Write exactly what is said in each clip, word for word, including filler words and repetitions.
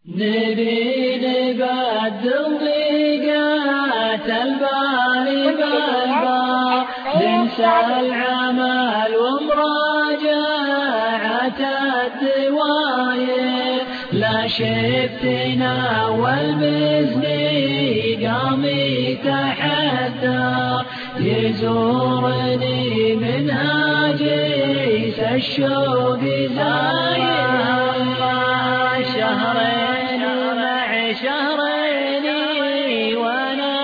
نبي نبدل ضيقات الباري بالبار، ننسى العمل ومراجعة الدواير، لا شفتنا والمزني قام يتحدى، يزورني من هاجس الشوق زاير. شهرين مع شهرين وانا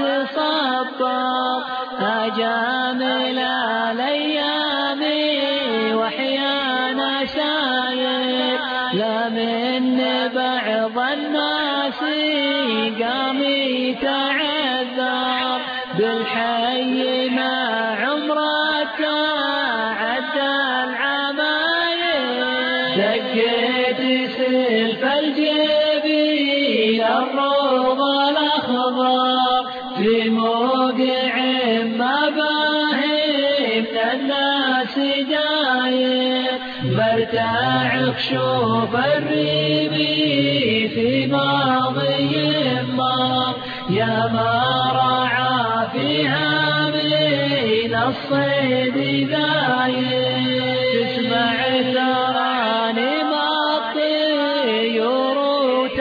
تصبر، اجامل الايام واحيانا ساير، لا من بعض الناس قام يتعذر، بالحي ما عمرك عدى العماير. دقيت سلف الجبين الروض الاخضر، في موقع ما باهم الناس داير، مرتاع خشوف الريبي في ماضي مر، يا ما رعى فيها من الصيد ذاير. تسمع ترانيم الطيور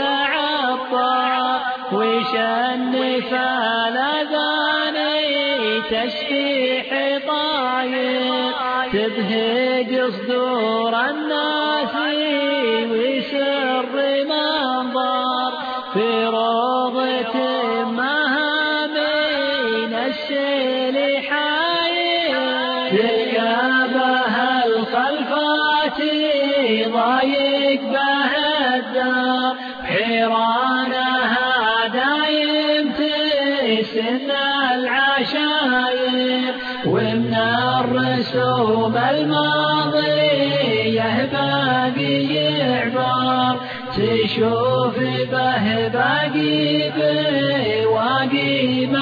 تعطر، وشنف الاذان تسبيح طاير، تبهج صدور الناس وسر منظر، في روضة مها من السيل حاير، تلقى بها الخلفات ضايق بها الدار، حيرانها دايم تسن العشاير، ومن الرسوم الماضية باقي يعبر، تشوف به باقي بواقي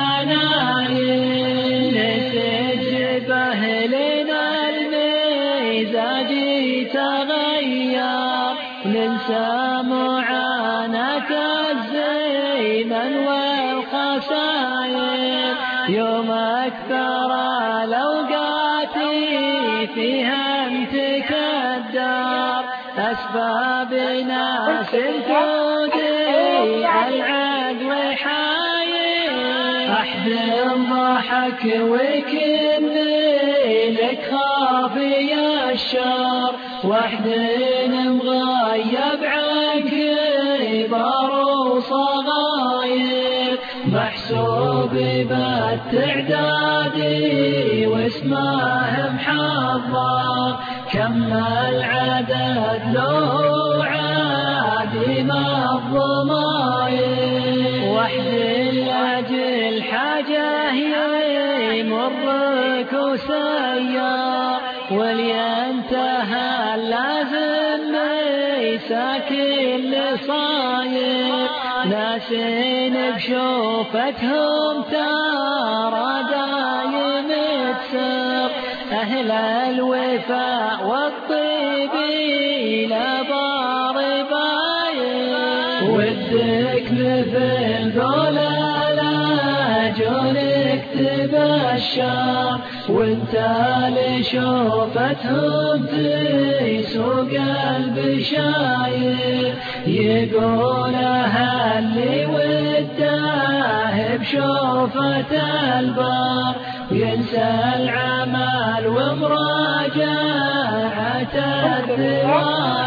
مناير، نسجبه لنا المزاج تغير، ننسى معاناة الزمن والخساير، يوم أكثر الأوقات فيها تكدر، أسباب ناس توديع العقل حاير، أحزن ضحك وكن لك خافي الشر، واحزن مغيب عقب صغاير، محسوب بالتعداد واسمه محضر، كم العدد له عادم الضماير، واحذر لاجل حاجه يمرك وسيار، ولينتهى اللازم ساكن لصاير، ناسين بشوفتهم ترى دايم تسر، أهل الوفاء والطيب لا بار باير، ودك مثل ذولا لا جولك تبشر، وانت لشوفتهم تسوق البشاير، يقولها اللي وده بشوفة البار، وينسى العمل ومراجعة الدوام.